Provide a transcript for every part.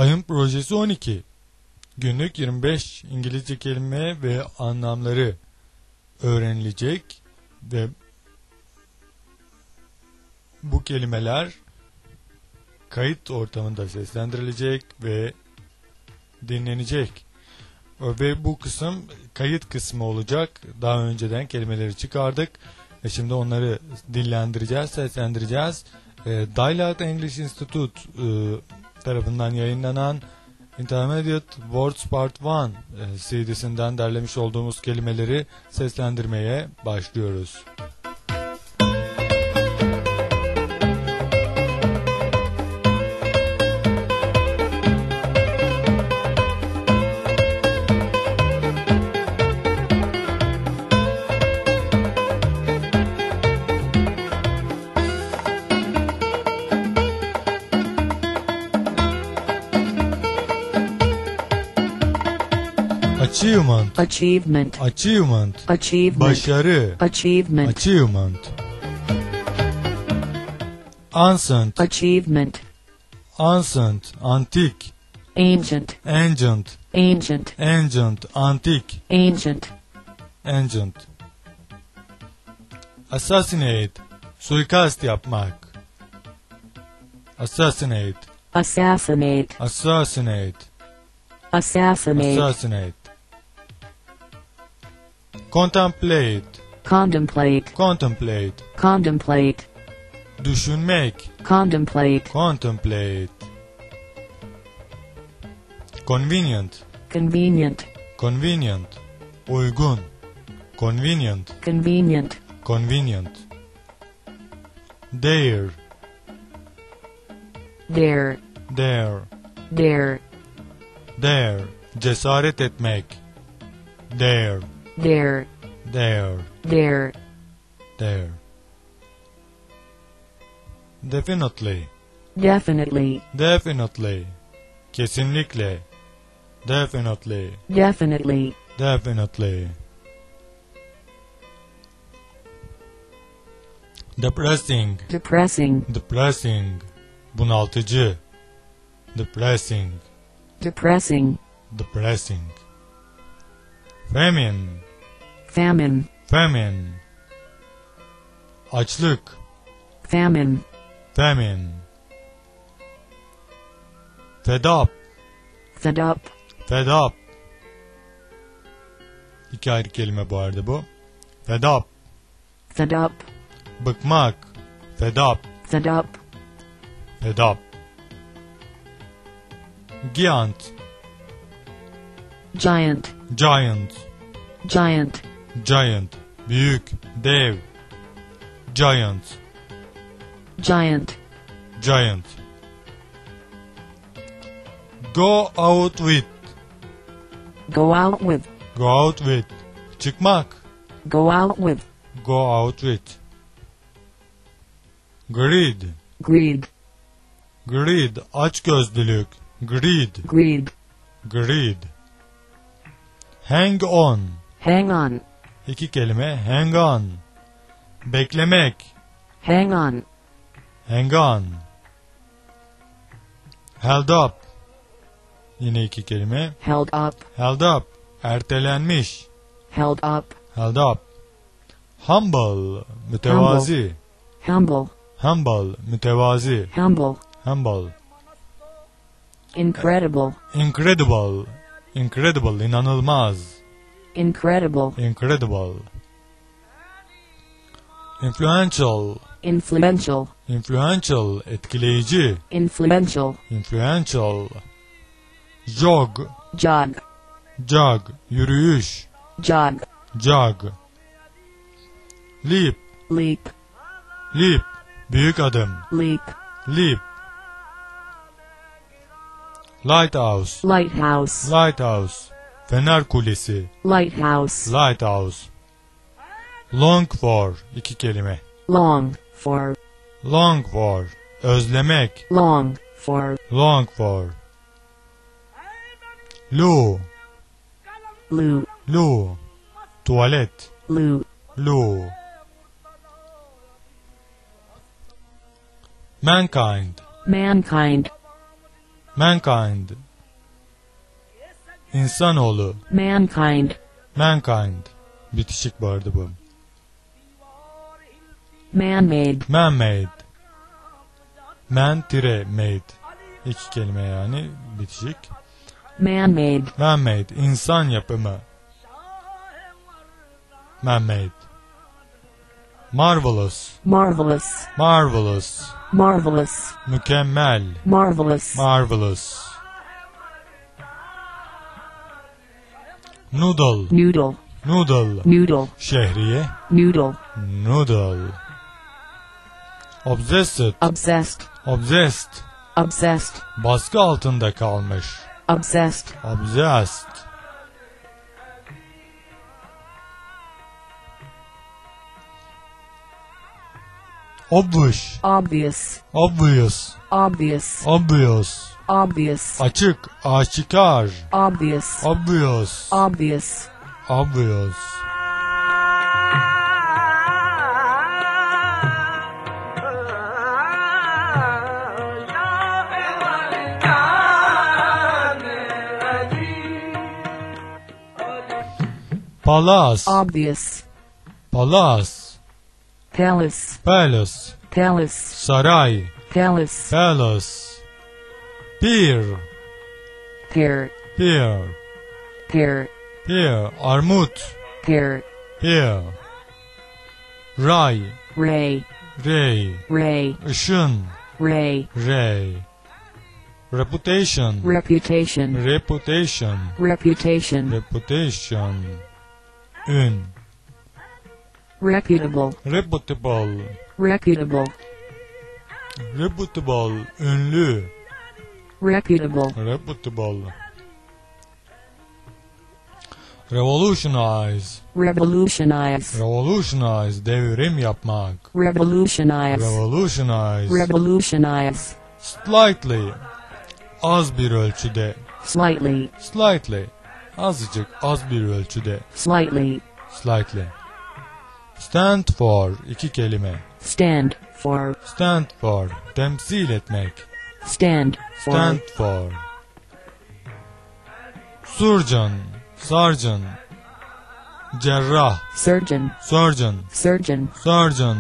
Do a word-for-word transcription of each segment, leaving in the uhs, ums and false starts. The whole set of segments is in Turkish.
Ayın projesi on iki. Günlük yirmi beş İngilizce kelime ve anlamları öğrenilecek ve bu kelimeler kayıt ortamında seslendirilecek ve dinlenecek. Ve bu kısım kayıt kısmı olacak. Daha önceden kelimeleri çıkardık ve şimdi onları dillendireceğiz, seslendireceğiz. E, Dialogue English Institute e, tarafından yayınlanan Intermediate Words Part bir e, C D'sinden derlemiş olduğumuz kelimeleri seslendirmeye başlıyoruz. Achievement, achievement, achievement, achievement, başarı, achievement, achievement. Ancient, achievement, ancient, antik, ancient, ancient, ancient, ancient, antik, ancient, ancient. Assassinate, suikast yapmak. Assassinate, assassinate, assassinate, assassinate, assassinate. Contemplate, contemplate, contemplate, contemplate, düşünmek, contemplate, contemplate. Convenient, convenient, convenient, uygun, convenient, convenient, convenient. Dare, dare, dare, dare, dare, cesaret etmek. Dare, dare, dare, dare, dare. Definitely, definitely, definitely, kesinlikle. Definitely, definitely, definitely. Depressing, depressing, depressing, bunaltıcı. Depressing, depressing, depressing. Famine, famine, famine. Açlık, famine, famine. Fed up, fed up, fed up. İki ayrı kelime bu arada bu. Fed up, fed up, bıkmak. Fed up, fed up, fed up. Giant, giant, giant, giant, giant. Büyük, dev. Giant, giant, giant. Go out with, go out with, go out with. Çıkmak, go out with, go out with. Greed, greed, greed, açgözlülük. Greed, greed, greed. Hang on, hang on, iki kelime. Hang on, beklemek. hang on, Hang on. Held up, yine iki kelime. held up, Held up, ertelenmiş. held up, Held up. Humble, mütevazi. humble, Humble, mütevazi. humble, Humble. incredible, Incredible, incredible, inanılmaz. incredible, Incredible. Influential, influential, influential, etkileyici. influential, Influential. Jog, jog, jog, yürüyüş. jog, Jog. Leap, leap, leap, büyük adım. leap, Leap. Lighthouse, lighthouse, lighthouse, fener kulesi. lighthouse, Lighthouse. Long for, iki kelime. long for, Long for, özlemek. long for, Long for. Loo, loo, loo, tuvalet. loo, Loo. Mankind, mankind, Mankind. İnsanoğlu. Mankind. Mankind. Bitişik bu arada bu. Man-made. Man-made. Man-made. İki kelime yani bitişik. Man-made. Man-made. İnsan yapımı. Man-made. Marvelous. Marvelous. Marvelous. Marvelous. Mükemmel. Marvelous. Marvelous. Noodle. Noodle. Noodle. Noodle. Şehriye. Noodle. Noodle. Obsessed. Obsessed. Obsessed. Obsessed. Baskı altında kalmış. Obsessed. Obsessed. Obvious. Obvious. Obvious. Obvious. Obvious. Obvious. Açık, aşikar. Obvious. Obvious. Obvious. Obvious. Palace. Obvious. Palace. Palace. Palace. Palace. Saray. Palace. Palace. Pier. Pear. Pier. Pear. Pier. Armut. Pear. Pier. Ray. Ray. Ray. Ray. Işın. Ray. Ray. Reputation. Reputation. Reputation. Reputation. Reputation. Ün. Reputable. Reputable. Reputable. Reputable. Ünlü. Reputable. Reputable. Revolutionize. Revolutionize. Revolutionize. Devrim yapmak. Revolutionize. Revolutionize. Revolutionize. Slightly. Az bir ölçüde. Slightly. Slightly. Azıcık, az bir ölçüde. Slightly. Slightly. Stand for. İki kelime. Stand for. Stand for. Temsil etmek. Stand for. Stand for. Surgeon. Surgeon. Cerrah. Surgeon. Surgeon. Surgeon. Surgeon.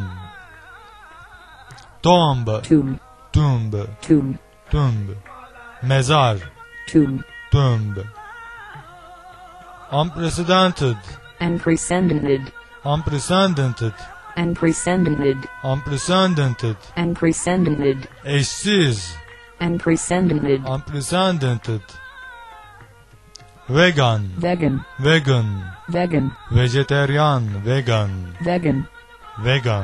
Tomb. Tomb. Tomb. Tomb. Tomb. Mezar. Tomb. Tomb. Unprecedented. Unprecedented. Unprecedented. Unprecedented. Unprecedented. Unprecedented. Eşsiz. Unprecedented. Unprecedented. Vegan. Vegan. Vegan. Vegan. Vejeteryan. Vegan. Vegan. Vegan.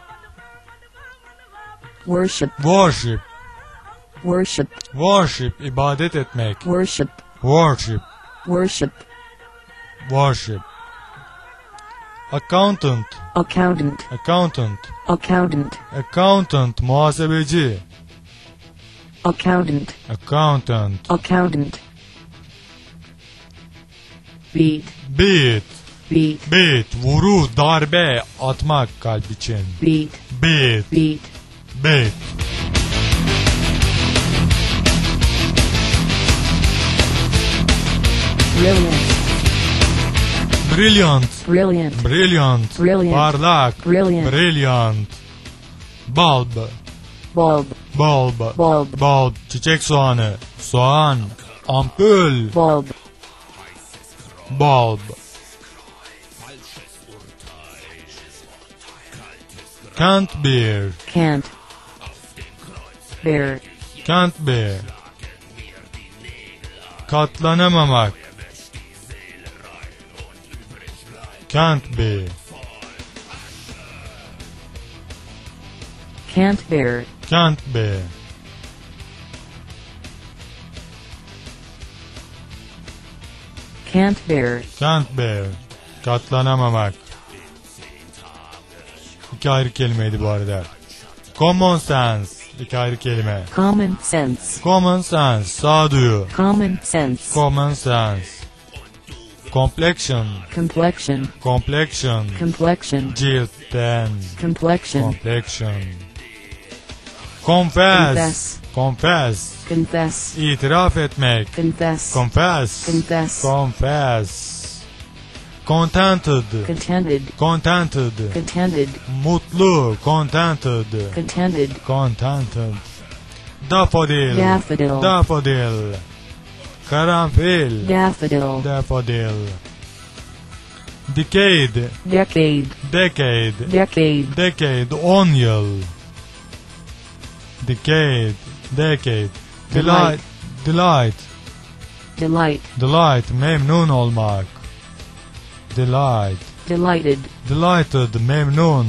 Worship. Worship. Worship. Worship. İbadet etmek. Worship. Worship. Worship. Worship. Accountant. Accountant. Accountant. Accountant. Accountant. Muhasebeci. Accountant. Accountant. Accountant. Beat. Beat. Beat. Beat. Vuru, darbe, atmak kalp için. Beat. Beat. Beat. Beat. Brilliant. Brilliant. Brilliant. Brilliant. Brilliant. Parlak. Brilliant. Brilliant. Bulb. Bulb. Bulb. Bulb. Bulb. Çiçek soğanı. Soğan. Ampul. Bulb. Bulb. Can't bear. Can't. Bear. Can't bear. Katlanamamak. Can't be. Can't bear. Can't be. Can't bear. Can't bear. Katlanamamak. İki ayrı kelimeydi bu arada. Common sense. İki ayrı kelime. Common sense. Common sense. Sağduyu. Common sense. Common sense. Complexion. Complexion. Complexion. Complexion. Cilt, ten. Complexion. Complexion. Confess. Confess. Confess. confess, İtiraf etmek. confess, Confess. confess, Confess. Contented. contented, Contented. contented, Mutlu. Contented. contented, Contented. Daffodil. daffodil, Daffodil. Karanfil. daffodil, Daffodil. Decade. decade, Decade. decade, Decade. On yıl. Decade. Decade. Delight. Delight. delight, Delight. Memnun olmak. Delight. delighted, Delighted. Memnun.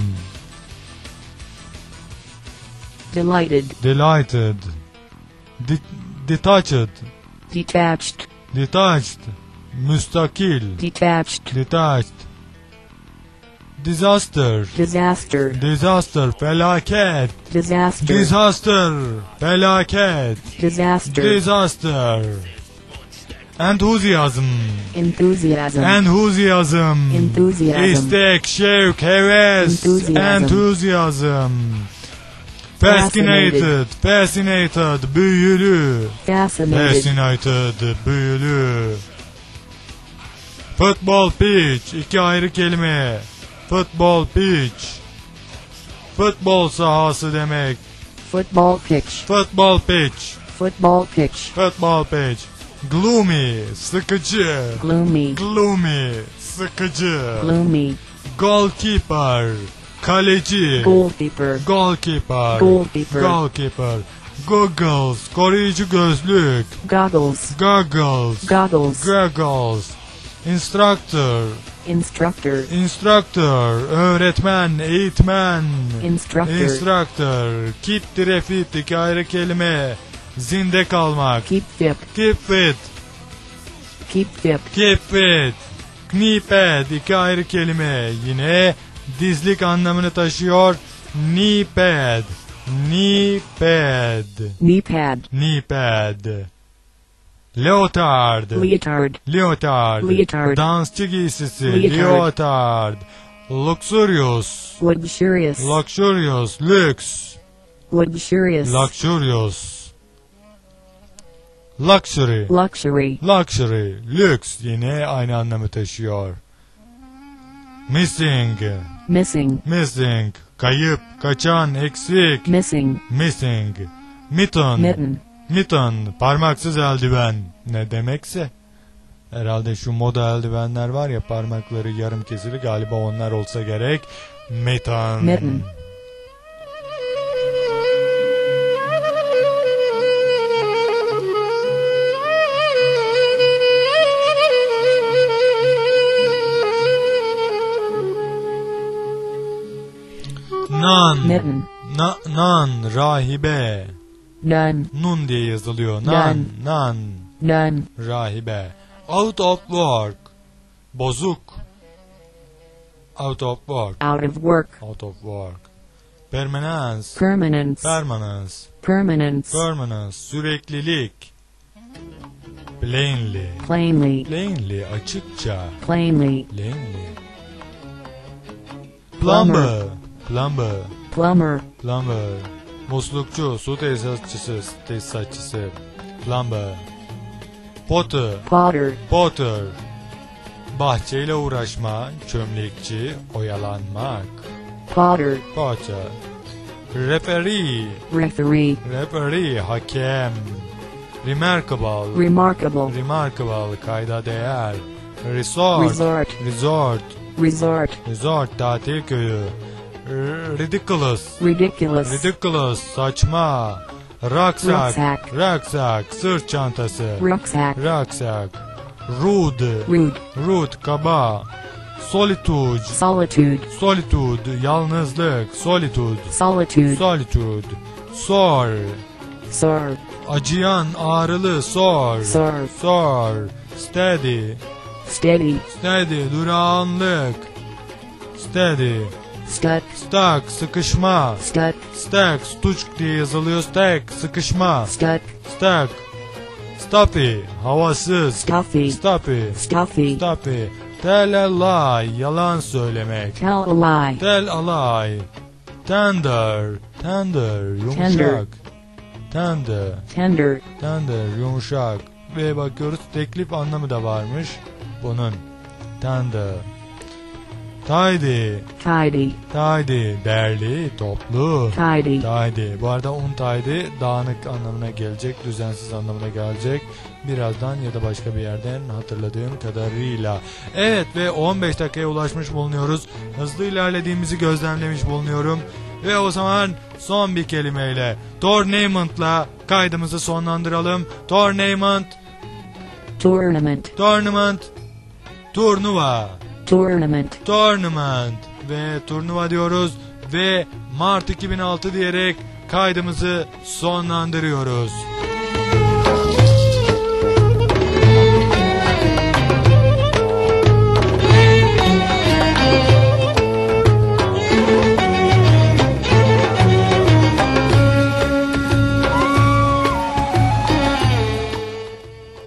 delighted, Delighted. De- detached. detached, Detached. Müstakil. detached, Detached. Disaster. disaster, Disaster. Felaket. disaster, Disaster. Felaket. disaster, Disaster. Enthusiasm. enthusiasm, Enthusiasm. Enthusiasm. İstek, şevk, heves. Enthusiasm. Enthusiasm. Fascinated. Fascinated. Büyülü. fascinated, Fascinated. Büyülü. Football pitch. İki ayrı kelime. Football pitch. Futbol sahası demek. football pitch, Football pitch. football pitch, Football pitch. Gloomy. Sıkıcı. gloomy, Gloomy. Sıkıcı. gloomy, Goalkeeper. Kaleci. goalkeeper, Goalkeeper. Goalkeeper. Goalkeeper. Goggles. Koruyucu gözlük. goggles, Goggles. goggles, Goggles. Instructor. instructor, Instructor. Öğretmen. Eğitmen. instructor, Instructor. Keep the fit. İki ayrı kelime. Zinde kalmak. keep fit, Keep fit. keep fit, Keep fit. Knee pad. İki ayrı kelime. Yine dizlik anlamını taşıyor. Knee pad. Knee pad. knee pad, Knee pad. Leotard. leotard, Leotard. Leotard. Dansçı giysisi. Leotard. Leotard. Luxurious. luxurious, Luxurious. Lüks. luxurious, Luxurious. Luxury. luxury, Luxury. Lüks. Yine aynı anlamı taşıyor. Missing. missing, Missing. Kayıp. Kaçan. Eksik. missing, Missing. Mitten. mitten, Mitten. Parmaksız eldiven. Ne demekse. Herhalde şu moda eldivenler var ya, parmakları yarım kesili, galiba onlar olsa gerek. Mitten. Mitten. Nan. mitten, Na, nan. Rahibe. none, Nun diye yazılıyor. Nan. Nan. none, Rahibe. Out of work. Bozuk. Out of work. out of work, Out of work. Permanence. permanence, Permanence. permanence, Permanence. Süreklilik. Plainly. plainly, Plainly. Açıkça. plainly, Plainly. Plumber. Plumber. Plumber. plumber, Plumber. Muslukçu. Su tesisatçısı. Tesisatçısı. Plumber. Potter. potter, Potter. Bahçeyle uğraşma. Çömlekçi. Oyalanmak. potter, Potter. Referee. referee, Referee. Hakem. Remarkable. remarkable, Remarkable. Kayda değer. Resort. resort, Resort. resort, Resort. Tatil köyü. R- Ridiculous. ridiculous, Ridiculous. Saçma. Rucksack. Rucksack. Rucksack. Sırt çantası. rucksack, Rucksack. Rude. rude, Rude. Kaba. Solitude. solitude, Solitude. Yalnızlık. Solitude. solitude, Solitude. Sore. sore, Acıyan, ağrılı. Sore. sore, Sore. Steady. steady, Steady. Durağanlık. Steady. stuck, Stuck. Sıkışma. stuck, Stuck. Stuck diye yazılıyor. Stuck. Sıkışma. stuck, Stuck. Stuffy. Havasız. stuffy, Stuffy. stuffy, Stuffy. Tell a lie. Yalan söylemek. tell a lie, Tell a lie. Tender. Tender. Yumuşak. Tender. Tender. tender, Tender, yumuşak. Ve bakıyoruz teklif anlamı da varmış bunun. Tender. Tidy. tidy, Tidy, derli, toplu. tidy, Tidy. Bu arada untidy dağınık anlamına gelecek, düzensiz anlamına gelecek. Birazdan ya da başka bir yerden hatırladığım kadarıyla. Evet ve on beş dakikaya ulaşmış bulunuyoruz. Hızlı ilerlediğimizi gözlemlemiş bulunuyorum. Ve o zaman son bir kelimeyle, tournament'la kaydımızı sonlandıralım. Tournament, tournament, tournament, turnuva. tournament, Tournament ve turnuva diyoruz ve Mart iki bin altı diyerek kaydımızı sonlandırıyoruz.